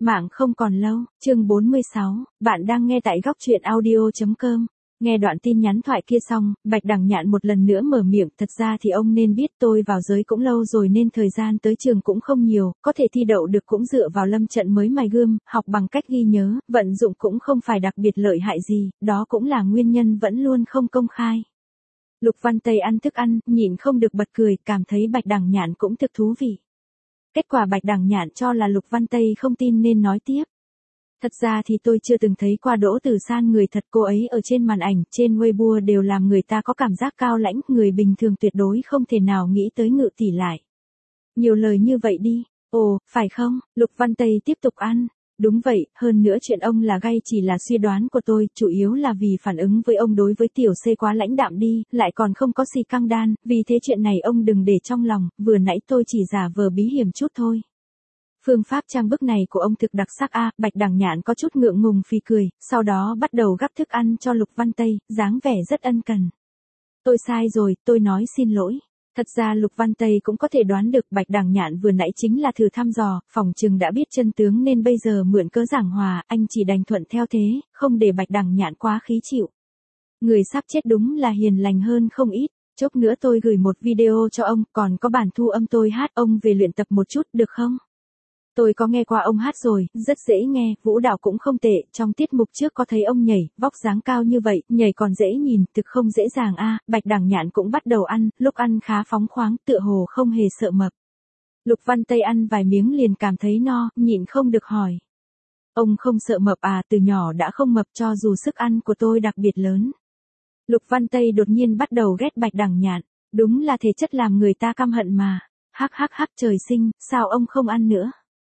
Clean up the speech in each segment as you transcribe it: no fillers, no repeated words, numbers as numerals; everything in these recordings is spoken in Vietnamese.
Mạng không còn lâu, chương 46, bạn đang nghe tại góc truyện audio.com. Nghe đoạn tin nhắn thoại kia xong, Bạch Đằng Nhạn một lần nữa mở miệng, thật ra thì ông nên biết tôi vào giới cũng lâu rồi nên thời gian tới trường cũng không nhiều, có thể thi đậu được cũng dựa vào lâm trận mới mài gươm, học bằng cách ghi nhớ, vận dụng cũng không phải đặc biệt lợi hại gì, đó cũng là nguyên nhân vẫn luôn không công khai. Lục Văn Tây ăn thức ăn, nhịn không được bật cười, cảm thấy Bạch Đằng Nhạn cũng thực thú vị. Kết quả Bạch Đằng Nhạn cho là Lục Văn Tây không tin nên nói tiếp. Thật ra thì tôi chưa từng thấy qua Đỗ Tử San người thật, cô ấy ở trên màn ảnh, trên Weibo đều làm người ta có cảm giác cao lãnh, người bình thường tuyệt đối không thể nào nghĩ tới Ngự tỷ lại. Nhiều lời như vậy đi, ồ, phải không? Lục Văn Tây tiếp tục ăn. Đúng vậy, hơn nữa chuyện ông là gay chỉ là suy đoán của tôi, chủ yếu là vì phản ứng với ông đối với tiểu C quá lãnh đạm đi, lại còn không có xì căng đan, vì thế chuyện này ông đừng để trong lòng, vừa nãy tôi chỉ giả vờ bí hiểm chút thôi. Phương pháp trang bức này của ông thực đặc sắc a. Bạch Đằng Nhạn có chút ngượng ngùng phì cười, sau đó bắt đầu gắp thức ăn cho Lục Văn Tây, dáng vẻ rất ân cần. Tôi sai rồi, tôi nói xin lỗi. Thật ra Lục Văn Tây cũng có thể đoán được Bạch Đằng Nhạn vừa nãy chính là thử thăm dò, phỏng chừng đã biết chân tướng nên bây giờ mượn cớ giảng hòa, anh chỉ đành thuận theo thế, không để Bạch Đằng Nhạn quá khí chịu. Người sắp chết đúng là hiền lành hơn không ít, chốc nữa tôi gửi một video cho ông, còn có bản thu âm tôi hát, ông về luyện tập một chút được không? Tôi có nghe qua ông hát rồi, rất dễ nghe, vũ đạo cũng không tệ, trong tiết mục trước có thấy ông nhảy, vóc dáng cao như vậy, nhảy còn dễ nhìn, thực không dễ dàng a. Bạch Đằng Nhạn cũng bắt đầu ăn, lúc ăn khá phóng khoáng, tựa hồ không hề sợ mập. Lục Văn Tây ăn vài miếng liền cảm thấy no, nhịn không được hỏi. Ông không sợ mập à? Từ nhỏ đã không mập cho dù sức ăn của tôi đặc biệt lớn. Lục Văn Tây đột nhiên bắt đầu ghét Bạch Đằng Nhạn, đúng là thể chất làm người ta căm hận mà. Hắc hắc hắc, trời sinh, sao ông không ăn nữa?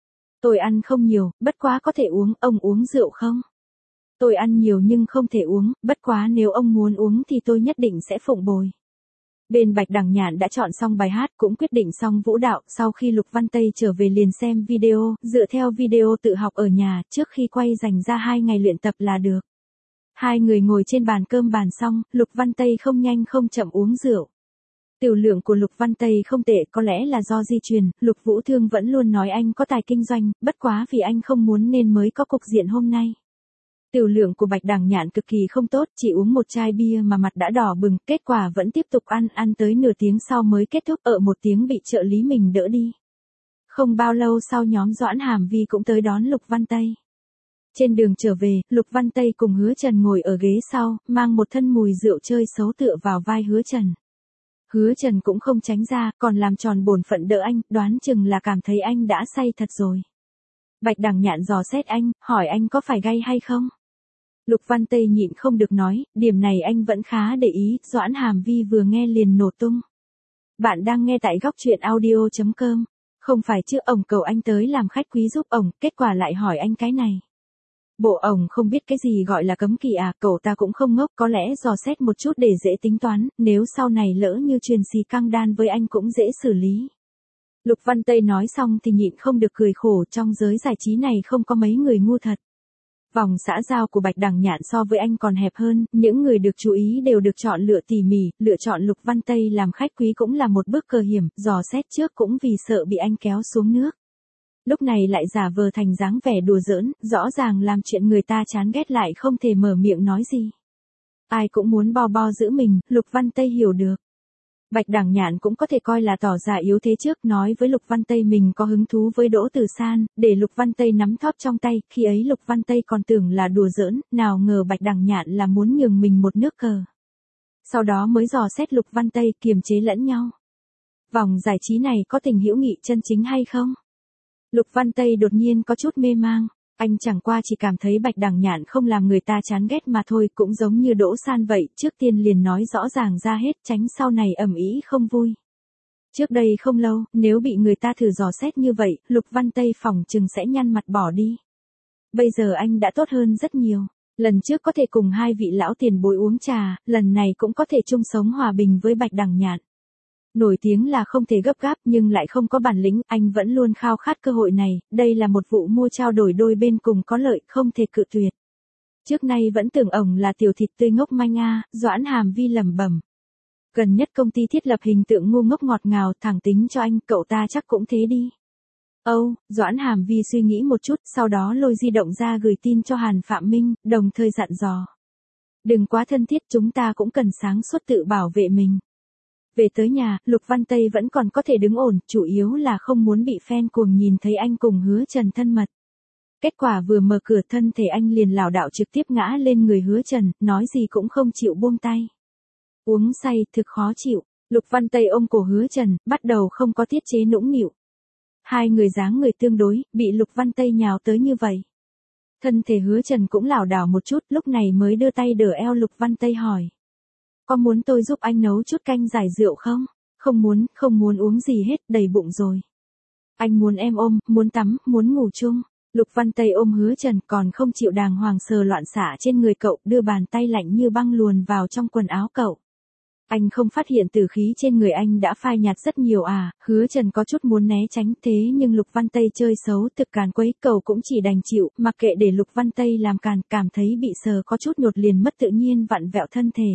Tôi ăn không nhiều, bất quá có thể uống, ông uống rượu không? Tôi ăn nhiều nhưng không thể uống, bất quá nếu ông muốn uống thì tôi nhất định sẽ phụng bồi. Bên Bạch Đằng Nhạn đã chọn xong bài hát, cũng quyết định xong vũ đạo, sau khi Lục Văn Tây trở về liền xem video, dựa theo video tự học ở nhà, trước khi quay dành ra 2 ngày luyện tập là được. Hai người ngồi trên bàn cơm bàn xong, Lục Văn Tây không nhanh không chậm uống rượu. Tiểu lượng của Lục Văn Tây không tệ, có lẽ là do di truyền, Lục Vũ Thương vẫn luôn nói anh có tài kinh doanh, bất quá vì anh không muốn nên mới có cục diện hôm nay. Tiểu lượng của Bạch Đằng Nhạn cực kỳ không tốt, chỉ uống một chai bia mà mặt đã đỏ bừng, kết quả vẫn tiếp tục ăn tới nửa tiếng sau mới kết thúc, ở một tiếng bị trợ lý mình đỡ đi. Không bao lâu sau nhóm Doãn Hàm Vi cũng tới đón Lục Văn Tây. Trên đường trở về, Lục Văn Tây cùng Hứa Trần ngồi ở ghế sau, mang một thân mùi rượu chơi xấu tựa vào vai Hứa Trần. Hứa Trần cũng không tránh ra, còn làm tròn bổn phận đỡ anh, đoán chừng là cảm thấy anh đã say thật rồi. Bạch Đằng Nhạn dò xét anh, hỏi anh có phải gay hay không? Lục Văn Tây nhịn không được nói, điểm này anh vẫn khá để ý, Doãn Hàm Vi vừa nghe liền nổ tung. Bạn đang nghe tại góc truyện audio.com, không phải chứ, ổng cầu anh tới làm khách quý giúp ổng, kết quả lại hỏi anh cái này. Bộ ổng không biết cái gì gọi là cấm kỵ à, cậu ta cũng không ngốc, có lẽ dò xét một chút để dễ tính toán, nếu sau này lỡ như truyền xì căng đan với anh cũng dễ xử lý. Lục Văn Tây nói xong thì nhịn không được cười khổ, trong giới giải trí này không có mấy người ngu thật. Vòng xã giao của Bạch Đằng Nhạn so với anh còn hẹp hơn, những người được chú ý đều được chọn lựa tỉ mỉ, lựa chọn Lục Văn Tây làm khách quý cũng là một bước cờ hiểm, dò xét trước cũng vì sợ bị anh kéo xuống nước. Lúc này lại giả vờ thành dáng vẻ đùa giỡn, rõ ràng làm chuyện người ta chán ghét lại không thể mở miệng nói gì. Ai cũng muốn bo bo giữ mình, Lục Văn Tây hiểu được. Bạch Đằng Nhạn cũng có thể coi là tỏ ra yếu thế trước, nói với Lục Văn Tây mình có hứng thú với Đỗ Tử San, để Lục Văn Tây nắm thóp trong tay, khi ấy Lục Văn Tây còn tưởng là đùa giỡn, nào ngờ Bạch Đằng Nhạn là muốn nhường mình một nước cờ. Sau đó mới dò xét Lục Văn Tây, kiềm chế lẫn nhau. Vòng giải trí này có tình hữu nghị chân chính hay không? Lục Văn Tây đột nhiên có chút mê mang, anh chẳng qua chỉ cảm thấy Bạch Đằng Nhạn không làm người ta chán ghét mà thôi, cũng giống như Đỗ San vậy, trước tiên liền nói rõ ràng ra hết, tránh sau này ầm ĩ không vui. Trước đây không lâu, nếu bị người ta thử dò xét như vậy, Lục Văn Tây phỏng chừng sẽ nhăn mặt bỏ đi. Bây giờ anh đã tốt hơn rất nhiều, lần trước có thể cùng hai vị lão tiền bối uống trà, lần này cũng có thể chung sống hòa bình với Bạch Đằng Nhạn. Nổi tiếng là không thể gấp gáp nhưng lại không có bản lĩnh, anh vẫn luôn khao khát cơ hội này, đây là một vụ mua trao đổi đôi bên cùng có lợi, không thể cự tuyệt. Trước nay vẫn tưởng ổng là tiểu thịt tươi ngốc manh a. Doãn Hàm Vi lẩm bẩm. Gần nhất công ty thiết lập hình tượng ngu ngốc ngọt ngào, thẳng tính cho anh, cậu ta chắc cũng thế đi. Doãn Hàm Vi suy nghĩ một chút, sau đó lôi di động ra gửi tin cho Hàn Phạm Minh, đồng thời dặn dò. Đừng quá thân thiết, chúng ta cũng cần sáng suốt tự bảo vệ mình. Về tới nhà, Lục Văn Tây vẫn còn có thể đứng ổn, chủ yếu là không muốn bị fan cuồng nhìn thấy anh cùng Hứa Trần thân mật. Kết quả vừa mở cửa thân thể anh liền lảo đảo trực tiếp ngã lên người Hứa Trần, nói gì cũng không chịu buông tay. Uống say, thực khó chịu, Lục Văn Tây ôm cổ Hứa Trần, bắt đầu không có tiết chế nũng nịu. Hai người dáng người tương đối, bị Lục Văn Tây nhào tới như vậy. Thân thể Hứa Trần cũng lảo đảo một chút, lúc này mới đưa tay đỡ eo Lục Văn Tây hỏi. Có muốn tôi giúp anh nấu chút canh giải rượu không? Không muốn uống gì hết, đầy bụng rồi. Anh muốn em ôm, muốn tắm, muốn ngủ chung. Lục Văn Tây ôm Hứa Trần còn không chịu đàng hoàng sờ loạn xạ trên người cậu, đưa bàn tay lạnh như băng luồn vào trong quần áo cậu. Anh không phát hiện tử khí trên người anh đã phai nhạt rất nhiều à, Hứa Trần có chút muốn né tránh thế nhưng Lục Văn Tây chơi xấu thực càn quấy, cậu cũng chỉ đành chịu, mặc kệ để Lục Văn Tây làm càn, cảm thấy bị sờ có chút nhột liền mất tự nhiên vặn vẹo thân thể.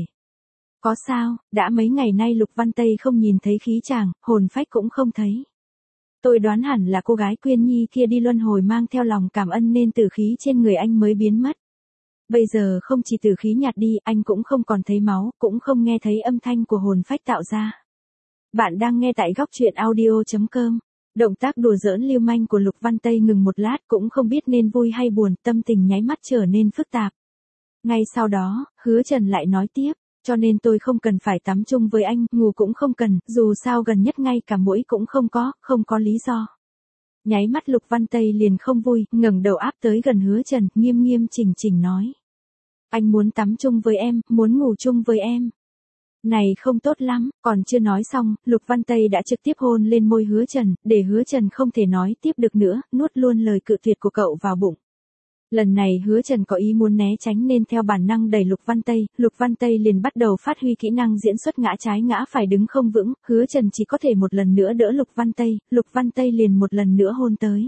Có sao, đã mấy ngày nay Lục Văn Tây không nhìn thấy khí chàng, hồn phách cũng không thấy. Tôi đoán hẳn là cô gái Quyên Nhi kia đi luân hồi mang theo lòng cảm ân nên tử khí trên người anh mới biến mất. Bây giờ không chỉ tử khí nhạt đi, anh cũng không còn thấy máu, cũng không nghe thấy âm thanh của hồn phách tạo ra. Bạn đang nghe tại góc truyện audio.com. Động tác đùa giỡn lưu manh của Lục Văn Tây ngừng một lát, cũng không biết nên vui hay buồn, tâm tình nháy mắt trở nên phức tạp. Ngay sau đó, Hứa Trần lại nói tiếp. Cho nên tôi không cần phải tắm chung với anh, ngủ cũng không cần, dù sao gần nhất ngay cả muỗi cũng không có lý do. Nháy mắt Lục Văn Tây liền không vui, ngẩng đầu áp tới gần Hứa Trần, nghiêm chỉnh nói. Anh muốn tắm chung với em, muốn ngủ chung với em. Này không tốt lắm, còn chưa nói xong, Lục Văn Tây đã trực tiếp hôn lên môi Hứa Trần, để Hứa Trần không thể nói tiếp được nữa, nuốt luôn lời cự tuyệt của cậu vào bụng. Lần này Hứa Trần có ý muốn né tránh nên theo bản năng đẩy Lục Văn Tây liền bắt đầu phát huy kỹ năng diễn xuất ngã trái ngã phải đứng không vững, Hứa Trần chỉ có thể một lần nữa đỡ Lục Văn Tây liền một lần nữa hôn tới.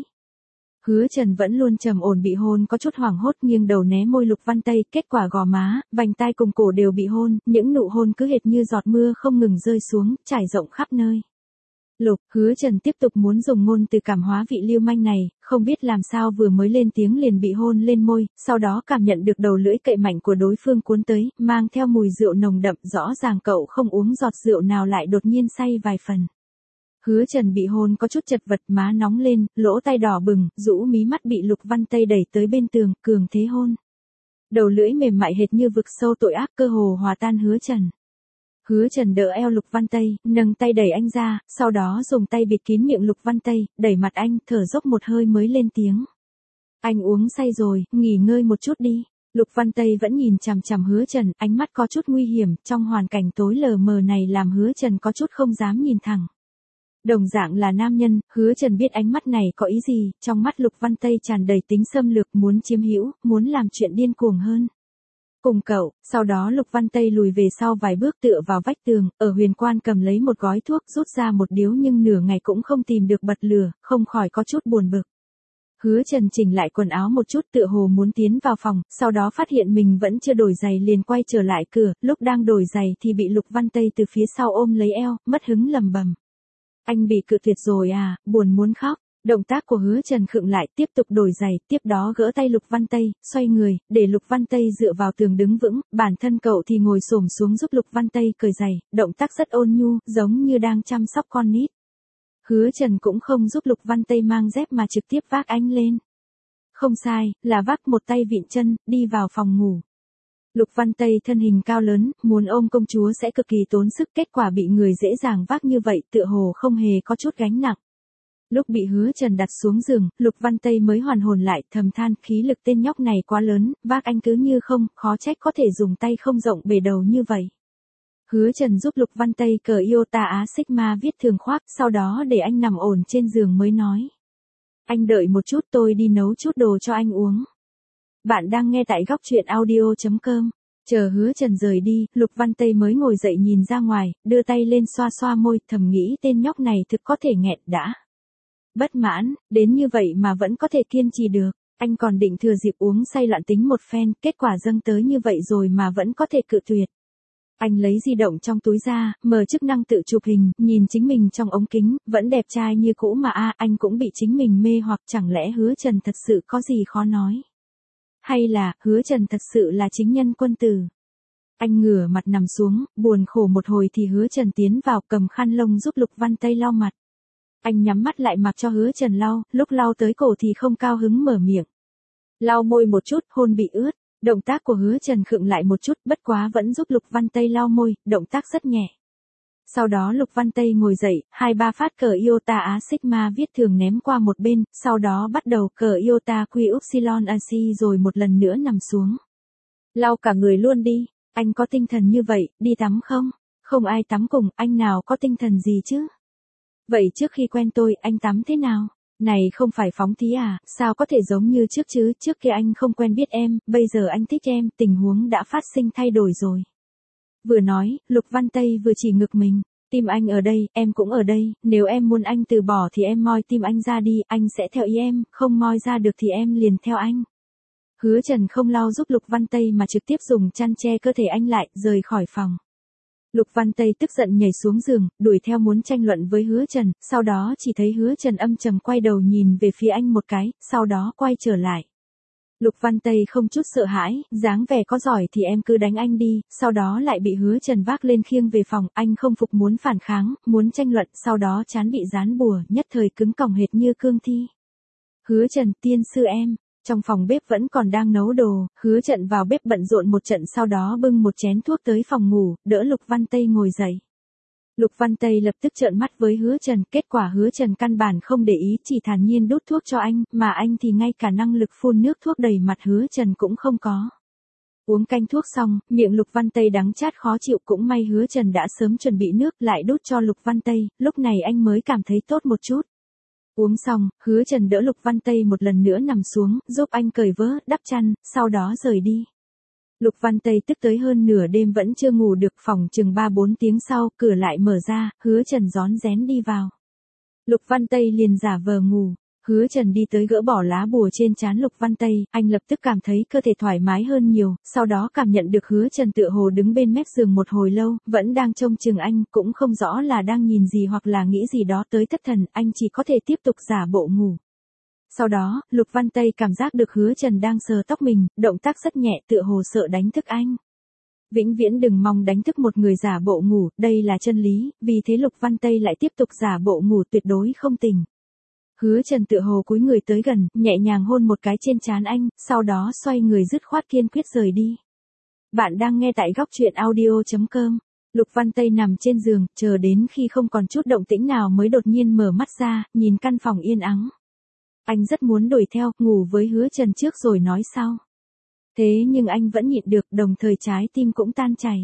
Hứa Trần vẫn luôn trầm ổn bị hôn có chút hoảng hốt nghiêng đầu né môi Lục Văn Tây, kết quả gò má, vành tai cùng cổ đều bị hôn, những nụ hôn cứ hệt như giọt mưa không ngừng rơi xuống, trải rộng khắp nơi. Hứa Trần tiếp tục muốn dùng ngôn từ cảm hóa vị lưu manh này, không biết làm sao vừa mới lên tiếng liền bị hôn lên môi, sau đó cảm nhận được đầu lưỡi cậy mạnh của đối phương cuốn tới, mang theo mùi rượu nồng đậm, rõ ràng cậu không uống giọt rượu nào lại đột nhiên say vài phần. Hứa Trần bị hôn có chút chật vật, má nóng lên, lỗ tai đỏ bừng, rũ mí mắt bị Lục Văn Tây đẩy tới bên tường, cường thế hôn. Đầu lưỡi mềm mại hệt như vực sâu tội ác, cơ hồ hòa tan Hứa Trần. Hứa Trần đỡ eo Lục Văn Tây, nâng tay đẩy anh ra, sau đó dùng tay bịt kín miệng Lục Văn Tây, đẩy mặt anh, thở dốc một hơi mới lên tiếng. Anh uống say rồi, nghỉ ngơi một chút đi. Lục Văn Tây vẫn nhìn chằm chằm Hứa Trần, ánh mắt có chút nguy hiểm, trong hoàn cảnh tối lờ mờ này làm Hứa Trần có chút không dám nhìn thẳng. Đồng dạng là nam nhân, Hứa Trần biết ánh mắt này có ý gì, trong mắt Lục Văn Tây tràn đầy tính xâm lược, muốn chiếm hữu, muốn làm chuyện điên cuồng hơn. Cùng cậu, sau đó Lục Văn Tây lùi về sau vài bước tựa vào vách tường, ở huyền quan cầm lấy một gói thuốc rút ra một điếu nhưng nửa ngày cũng không tìm được bật lửa, không khỏi có chút buồn bực. Hứa Trần chỉnh lại quần áo một chút tựa hồ muốn tiến vào phòng, sau đó phát hiện mình vẫn chưa đổi giày liền quay trở lại cửa, lúc đang đổi giày thì bị Lục Văn Tây từ phía sau ôm lấy eo, mất hứng lầm bầm. Anh bị cự tuyệt rồi à, buồn muốn khóc. Động tác của Hứa Trần khựng lại, tiếp tục đổi giày, tiếp đó gỡ tay Lục Văn Tây, xoay người, để Lục Văn Tây dựa vào tường đứng vững, bản thân cậu thì ngồi xổm xuống giúp Lục Văn Tây cởi giày, động tác rất ôn nhu, giống như đang chăm sóc con nít. Hứa Trần cũng không giúp Lục Văn Tây mang dép mà trực tiếp vác anh lên. Không sai, là vác một tay vịn chân, đi vào phòng ngủ. Lục Văn Tây thân hình cao lớn, muốn ôm công chúa sẽ cực kỳ tốn sức, kết quả bị người dễ dàng vác như vậy, tựa hồ không hề có chút gánh nặng. Lúc bị Hứa Trần đặt xuống giường, Lục Văn Tây mới hoàn hồn lại, thầm than, khí lực tên nhóc này quá lớn, vác anh cứ như không, khó trách có thể dùng tay không rộng bề đầu như vậy. Hứa Trần giúp Lục Văn Tây cờ Iota Á Sigma viết thường khoác, sau đó để anh nằm ổn trên giường mới nói. Anh đợi một chút, tôi đi nấu chút đồ cho anh uống. Bạn đang nghe tại góc truyện audio.com. Chờ Hứa Trần rời đi, Lục Văn Tây mới ngồi dậy nhìn ra ngoài, đưa tay lên xoa xoa môi, thầm nghĩ tên nhóc này thực có thể nghẹn đã. Bất mãn, đến như vậy mà vẫn có thể kiên trì được, anh còn định thừa dịp uống say loạn tính một phen, kết quả dâng tới như vậy rồi mà vẫn có thể cự tuyệt. Anh lấy di động trong túi ra, mở chức năng tự chụp hình, nhìn chính mình trong ống kính, vẫn đẹp trai như cũ mà anh cũng bị chính mình mê hoặc chẳng lẽ Hứa Trần thật sự có gì khó nói. Hay là, Hứa Trần thật sự là chính nhân quân tử. Anh ngửa mặt nằm xuống, buồn khổ một hồi thì Hứa Trần tiến vào cầm khăn lông giúp Lục Văn Tây lau mặt. Anh nhắm mắt lại mặc cho Hứa Trần lau, lúc lau tới cổ thì không cao hứng mở miệng. Lau môi một chút, hôn bị ướt. Động tác của Hứa Trần khựng lại một chút, bất quá vẫn giúp Lục Văn Tây lau môi, động tác rất nhẹ. Sau đó Lục Văn Tây ngồi dậy, 2-3 phát cờ Iota Á Sigma viết thường ném qua một bên, sau đó bắt đầu cờ Iota Q Upsilon AC rồi một lần nữa nằm xuống. Lau cả người luôn đi, anh có tinh thần như vậy, đi tắm không? Không ai tắm cùng, anh nào có tinh thần gì chứ? Vậy trước khi quen tôi, anh tắm thế nào? Này không phải phóng thí à, sao có thể giống như trước chứ, trước kia anh không quen biết em, bây giờ anh thích em, tình huống đã phát sinh thay đổi rồi. Vừa nói, Lục Văn Tây vừa chỉ ngực mình, tim anh ở đây, em cũng ở đây, nếu em muốn anh từ bỏ thì em moi tim anh ra đi, anh sẽ theo ý em, không moi ra được thì em liền theo anh. Hứa Trần không lau giúp Lục Văn Tây mà trực tiếp dùng chăn che cơ thể anh lại, rời khỏi phòng. Lục Văn Tây tức giận nhảy xuống giường, đuổi theo muốn tranh luận với Hứa Trần, sau đó chỉ thấy Hứa Trần âm trầm quay đầu nhìn về phía anh một cái, sau đó quay trở lại. Lục Văn Tây không chút sợ hãi, dáng vẻ có giỏi thì em cứ đánh anh đi, sau đó lại bị Hứa Trần vác lên khiêng về phòng, anh không phục muốn phản kháng, muốn tranh luận, sau đó trán bị dán bùa, nhất thời cứng còng hệt như cương thi. Hứa Trần, tiên sư em. Trong phòng bếp vẫn còn đang nấu đồ, Hứa Trần vào bếp bận rộn một trận sau đó bưng một chén thuốc tới phòng ngủ, đỡ Lục Văn Tây ngồi dậy. Lục Văn Tây lập tức trợn mắt với Hứa Trần, kết quả Hứa Trần căn bản không để ý, chỉ thản nhiên đút thuốc cho anh, mà anh thì ngay cả năng lực phun nước thuốc đầy mặt Hứa Trần cũng không có. Uống canh thuốc xong, miệng Lục Văn Tây đắng chát khó chịu, cũng may Hứa Trần đã sớm chuẩn bị nước lại đút cho Lục Văn Tây, lúc này anh mới cảm thấy tốt một chút. Uống xong, Hứa Trần đỡ Lục Văn Tây một lần nữa nằm xuống, giúp anh cởi vớ, đắp chăn, sau đó rời đi. Lục Văn Tây tức tới hơn nửa đêm vẫn chưa ngủ được, phòng chừng 3-4 tiếng sau, cửa lại mở ra, Hứa Trần rón rén đi vào. Lục Văn Tây liền giả vờ ngủ. Hứa Trần đi tới gỡ bỏ lá bùa trên trán Lục Văn Tây, anh lập tức cảm thấy cơ thể thoải mái hơn nhiều, sau đó cảm nhận được Hứa Trần tựa hồ đứng bên mép giường một hồi lâu, vẫn đang trông chừng anh, cũng không rõ là đang nhìn gì hoặc là nghĩ gì đó tới thất thần, anh chỉ có thể tiếp tục giả bộ ngủ. Sau đó, Lục Văn Tây cảm giác được Hứa Trần đang sờ tóc mình, động tác rất nhẹ tựa hồ sợ đánh thức anh. Vĩnh viễn đừng mong đánh thức một người giả bộ ngủ, đây là chân lý, vì thế Lục Văn Tây lại tiếp tục giả bộ ngủ tuyệt đối không tỉnh. Hứa Trần tựa hồ cúi người tới gần, nhẹ nhàng hôn một cái trên trán anh, sau đó xoay người dứt khoát kiên quyết rời đi. Bạn đang nghe tại góc truyện audio.com. Lục Văn Tây nằm trên giường, chờ đến khi không còn chút động tĩnh nào mới đột nhiên mở mắt ra, nhìn căn phòng yên ắng. Anh rất muốn đuổi theo, ngủ với Hứa Trần trước rồi nói sau. Thế nhưng anh vẫn nhịn được, đồng thời trái tim cũng tan chảy.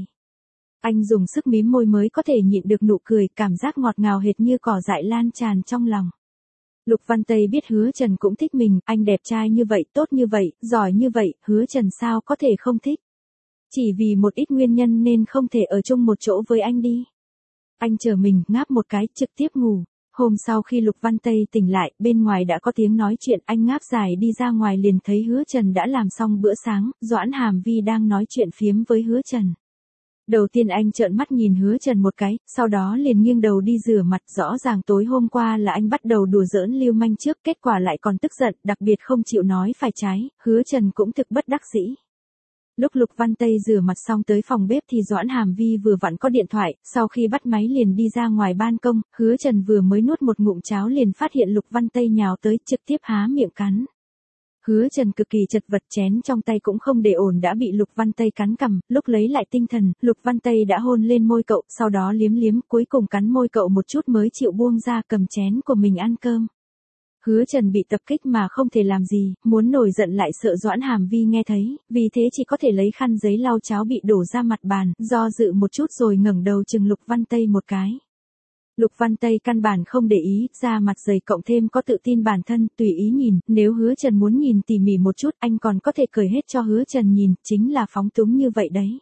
Anh dùng sức mím môi mới có thể nhịn được nụ cười, cảm giác ngọt ngào hệt như cỏ dại lan tràn trong lòng. Lục Văn Tây biết Hứa Trần cũng thích mình, anh đẹp trai như vậy, tốt như vậy, giỏi như vậy, Hứa Trần sao có thể không thích. Chỉ vì một ít nguyên nhân nên không thể ở chung một chỗ với anh đi. Anh chờ mình, ngáp một cái, trực tiếp ngủ. Hôm sau khi Lục Văn Tây tỉnh lại, bên ngoài đã có tiếng nói chuyện, anh ngáp dài đi ra ngoài liền thấy Hứa Trần đã làm xong bữa sáng, Doãn Hàm Vi đang nói chuyện phiếm với Hứa Trần. Đầu tiên anh trợn mắt nhìn Hứa Trần một cái, sau đó liền nghiêng đầu đi rửa mặt, rõ ràng tối hôm qua là anh bắt đầu đùa giỡn lưu manh trước, kết quả lại còn tức giận, đặc biệt không chịu nói phải trái, Hứa Trần cũng thực bất đắc dĩ. Lúc Lục Văn Tây rửa mặt xong tới phòng bếp thì Doãn Hàm Vi vừa vặn có điện thoại, sau khi bắt máy liền đi ra ngoài ban công, Hứa Trần vừa mới nuốt một ngụm cháo liền phát hiện Lục Văn Tây nhào tới, trực tiếp há miệng cắn. Hứa Trần cực kỳ chật vật, chén trong tay cũng không để ổn đã bị Lục Văn Tây cắn cằm, lúc lấy lại tinh thần, Lục Văn Tây đã hôn lên môi cậu, sau đó liếm liếm, cuối cùng cắn môi cậu một chút mới chịu buông ra cầm chén của mình ăn cơm. Hứa Trần bị tập kích mà không thể làm gì, muốn nổi giận lại sợ Doãn Hàm Vi nghe thấy, vì thế chỉ có thể lấy khăn giấy lau cháo bị đổ ra mặt bàn, do dự một chút rồi ngẩng đầu chừng Lục Văn Tây một cái. Lục Văn Tây căn bản không để ý, da mặt dày cộng thêm có tự tin bản thân, tùy ý nhìn, nếu Hứa Trần muốn nhìn tỉ mỉ một chút, anh còn có thể cởi hết cho Hứa Trần nhìn, chính là phóng túng như vậy đấy.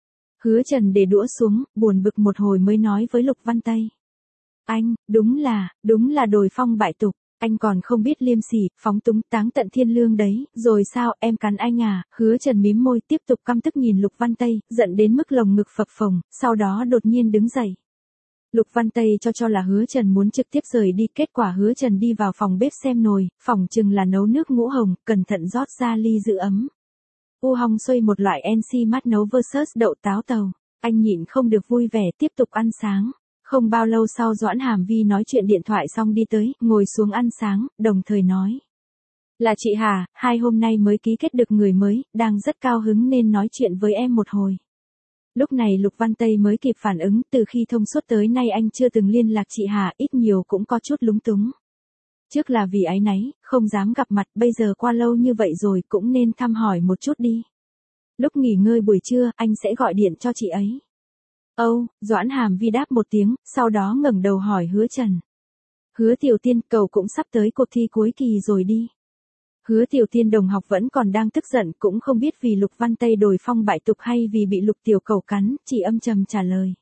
Hứa Trần để đũa xuống, buồn bực một hồi mới nói với Lục Văn Tây. Anh, đúng là đồi phong bại tục. Anh còn không biết liêm sỉ, phóng túng táng tận thiên lương đấy, rồi sao, em cắn anh à, Hứa Trần mím môi tiếp tục căm tức nhìn Lục Văn Tây, giận đến mức lồng ngực phập phồng, sau đó đột nhiên đứng dậy. Lục Văn Tây cho là Hứa Trần muốn trực tiếp rời đi, kết quả Hứa Trần đi vào phòng bếp xem nồi, phỏng chừng là nấu nước ngũ hồng, cẩn thận rót ra ly giữ ấm. U hong xoay một loại NC mát nấu versus đậu táo tàu, anh nhịn không được vui vẻ tiếp tục ăn sáng. Không bao lâu sau Doãn Hàm Vi nói chuyện điện thoại xong đi tới, ngồi xuống ăn sáng, đồng thời nói. Là chị Hà, hai hôm nay mới ký kết được người mới, đang rất cao hứng nên nói chuyện với em một hồi. Lúc này Lục Văn Tây mới kịp phản ứng, từ khi thông suốt tới nay anh chưa từng liên lạc chị Hà, ít nhiều cũng có chút lúng túng. Trước là vì áy náy, không dám gặp mặt, bây giờ qua lâu như vậy rồi cũng nên thăm hỏi một chút đi. Lúc nghỉ ngơi buổi trưa, anh sẽ gọi điện cho chị ấy. Âu, Doãn Hàm Vi đáp một tiếng, sau đó ngẩng đầu hỏi Hứa Trần. Hứa Tiểu Tiên, cậu cũng sắp tới cuộc thi cuối kỳ rồi đi. Hứa Tiểu Tiên đồng học vẫn còn đang tức giận, cũng không biết vì Lục Văn Tây đồi phong bại tục hay vì bị Lục Tiểu Cẩu cắn, chỉ âm trầm trả lời.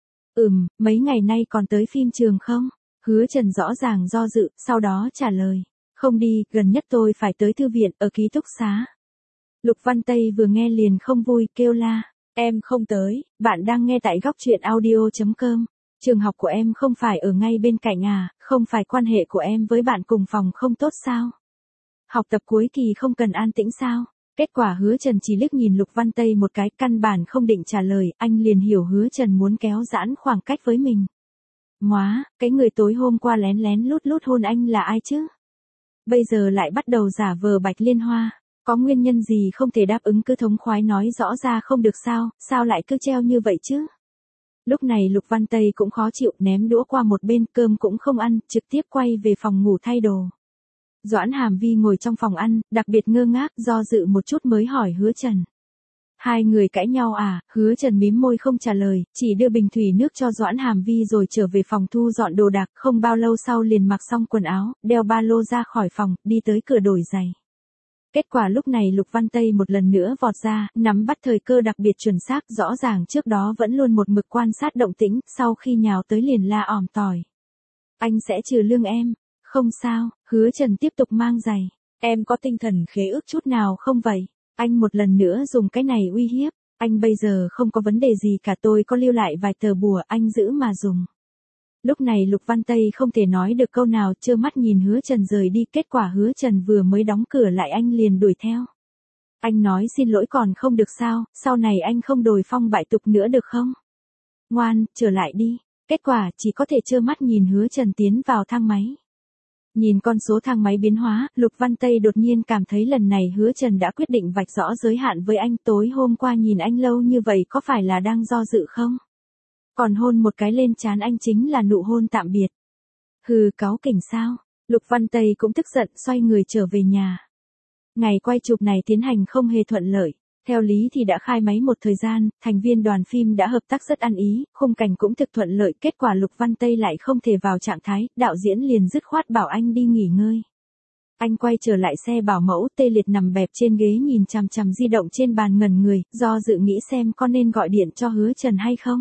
Mấy ngày nay còn tới phim trường không? Hứa Trần rõ ràng do dự, sau đó trả lời. Không đi, gần nhất tôi phải tới thư viện, ở ký túc xá. Lục Văn Tây vừa nghe liền không vui, kêu la. Em không tới, bạn đang nghe tại góc truyện audio.com. Trường học của em không phải ở ngay bên cạnh à, không phải quan hệ của em với bạn cùng phòng không tốt sao? Học tập cuối kỳ không cần an tĩnh sao? Kết quả Hứa Trần chỉ liếc nhìn Lục Văn Tây một cái, căn bản không định trả lời, anh liền hiểu Hứa Trần muốn kéo giãn khoảng cách với mình. Móa, cái người tối hôm qua lén lén lút lút hôn anh là ai chứ? Bây giờ lại bắt đầu giả vờ Bạch Liên Hoa. Có nguyên nhân gì không thể đáp ứng, cứ thống khoái nói rõ ra không được sao lại cứ treo như vậy chứ? Lúc này Lục Văn Tây cũng khó chịu, ném đũa qua một bên, cơm cũng không ăn, trực tiếp quay về phòng ngủ thay đồ. Doãn Hàm Vi ngồi trong phòng ăn, đặc biệt ngơ ngác, do dự một chút mới hỏi Hứa Trần. Hai người cãi nhau à? Hứa Trần mím môi không trả lời, chỉ đưa bình thủy nước cho Doãn Hàm Vi rồi trở về phòng thu dọn đồ đạc, không bao lâu sau liền mặc xong quần áo, đeo ba lô ra khỏi phòng, đi tới cửa đổi giày. Kết quả lúc này Lục Văn Tây một lần nữa vọt ra, nắm bắt thời cơ đặc biệt chuẩn xác, rõ ràng trước đó vẫn luôn một mực quan sát động tĩnh, sau khi nhào tới liền la ỏm tỏi. Anh sẽ trừ lương em. Không sao, Hứa Trần tiếp tục mang giày. Em có tinh thần khế ước chút nào không vậy? Anh một lần nữa dùng cái này uy hiếp. Anh bây giờ không có vấn đề gì cả, tôi có lưu lại vài tờ bùa, anh giữ mà dùng. Lúc này Lục Văn Tây không thể nói được câu nào, trơ mắt nhìn Hứa Trần rời đi, kết quả Hứa Trần vừa mới đóng cửa lại anh liền đuổi theo. Anh nói xin lỗi còn không được sao, sau này anh không đồi phong bại tục nữa được không? Ngoan, trở lại đi. Kết quả chỉ có thể trơ mắt nhìn Hứa Trần tiến vào thang máy. Nhìn con số thang máy biến hóa, Lục Văn Tây đột nhiên cảm thấy lần này Hứa Trần đã quyết định vạch rõ giới hạn với anh, tối hôm qua nhìn anh lâu như vậy có phải là đang do dự không? Còn hôn một cái lên trán anh chính là nụ hôn tạm biệt. Hừ, cáu kỉnh sao? Lục Văn Tây cũng tức giận, xoay người trở về nhà. Ngày quay chụp này tiến hành không hề thuận lợi. Theo lý thì đã khai máy một thời gian, thành viên đoàn phim đã hợp tác rất ăn ý, khung cảnh cũng thực thuận lợi, kết quả Lục Văn Tây lại không thể vào trạng thái, đạo diễn liền dứt khoát bảo anh đi nghỉ ngơi. Anh quay trở lại xe bảo mẫu, tê liệt nằm bẹp trên ghế nhìn chằm chằm di động trên bàn ngẩn người, do dự nghĩ xem có nên gọi điện cho Hứa Trần hay không.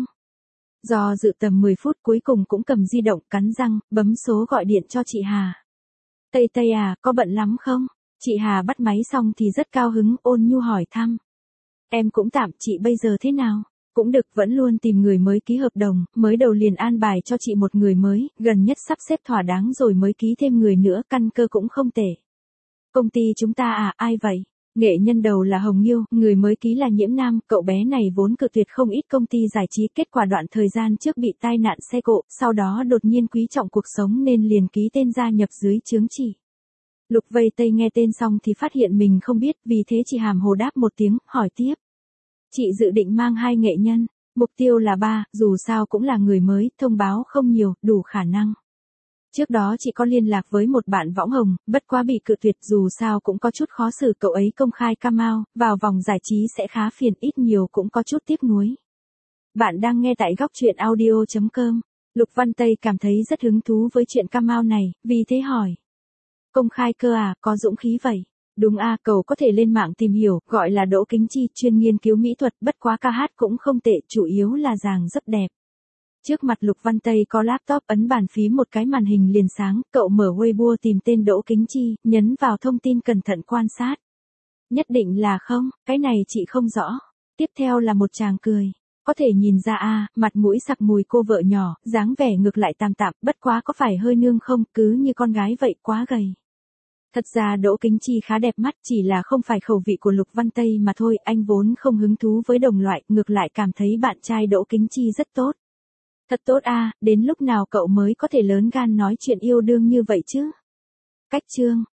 Do dự tầm 10 phút cuối cùng cũng cầm di động, cắn răng, bấm số gọi điện cho chị Hà. Tây Tây à, có bận lắm không? Chị Hà bắt máy xong thì rất cao hứng, ôn nhu hỏi thăm. Em cũng tạm, chị bây giờ thế nào? Cũng được, vẫn luôn tìm người mới ký hợp đồng, mới đầu liền an bài cho chị một người mới, gần nhất sắp xếp thỏa đáng rồi mới ký thêm người nữa, căn cơ cũng không tệ. Công ty chúng ta à, ai vậy? Nghệ nhân đầu là Hồng Nghiêu, người mới ký là Nhiễm Nam, cậu bé này vốn cự tuyệt không ít công ty giải trí, kết quả đoạn thời gian trước bị tai nạn xe cộ, sau đó đột nhiên quý trọng cuộc sống nên liền ký tên gia nhập dưới chứng chỉ. Lục Vây Tây nghe tên xong thì phát hiện mình không biết, vì thế chị hàm hồ đáp một tiếng, hỏi tiếp. Chị dự định mang 2 nghệ nhân, mục tiêu là 3, dù sao cũng là người mới, thông báo không nhiều, đủ khả năng. Trước đó chị có liên lạc với một bạn võng hồng, bất quá bị cự tuyệt, dù sao cũng có chút khó xử, cậu ấy công khai Camao, vào vòng giải trí sẽ khá phiền, ít nhiều cũng có chút tiếc nuối. Bạn đang nghe tại góc truyện audio.com. Lục Văn Tây cảm thấy rất hứng thú với chuyện Camao này, vì thế hỏi. Công khai cơ à, có dũng khí vậy? Đúng à, cậu có thể lên mạng tìm hiểu, gọi là Đỗ Kính Chi, chuyên nghiên cứu mỹ thuật, bất quá ca hát cũng không tệ, chủ yếu là dáng dấp đẹp. Trước mặt Lục Văn Tây có laptop, ấn bàn phím một cái màn hình liền sáng, cậu mở Weibo tìm tên Đỗ Kính Chi, nhấn vào thông tin cẩn thận quan sát. Nhất định là không, cái này chị không rõ. Tiếp theo là một tràng cười. Có thể nhìn ra mặt mũi sặc mùi cô vợ nhỏ, dáng vẻ ngược lại tạm tạm, bất quá có phải hơi nương không, cứ như con gái vậy, quá gầy. Thật ra Đỗ Kính Chi khá đẹp mắt, chỉ là không phải khẩu vị của Lục Văn Tây mà thôi, anh vốn không hứng thú với đồng loại, ngược lại cảm thấy bạn trai Đỗ Kính Chi rất tốt. Thật tốt đến lúc nào cậu mới có thể lớn gan nói chuyện yêu đương như vậy chứ? Cách chương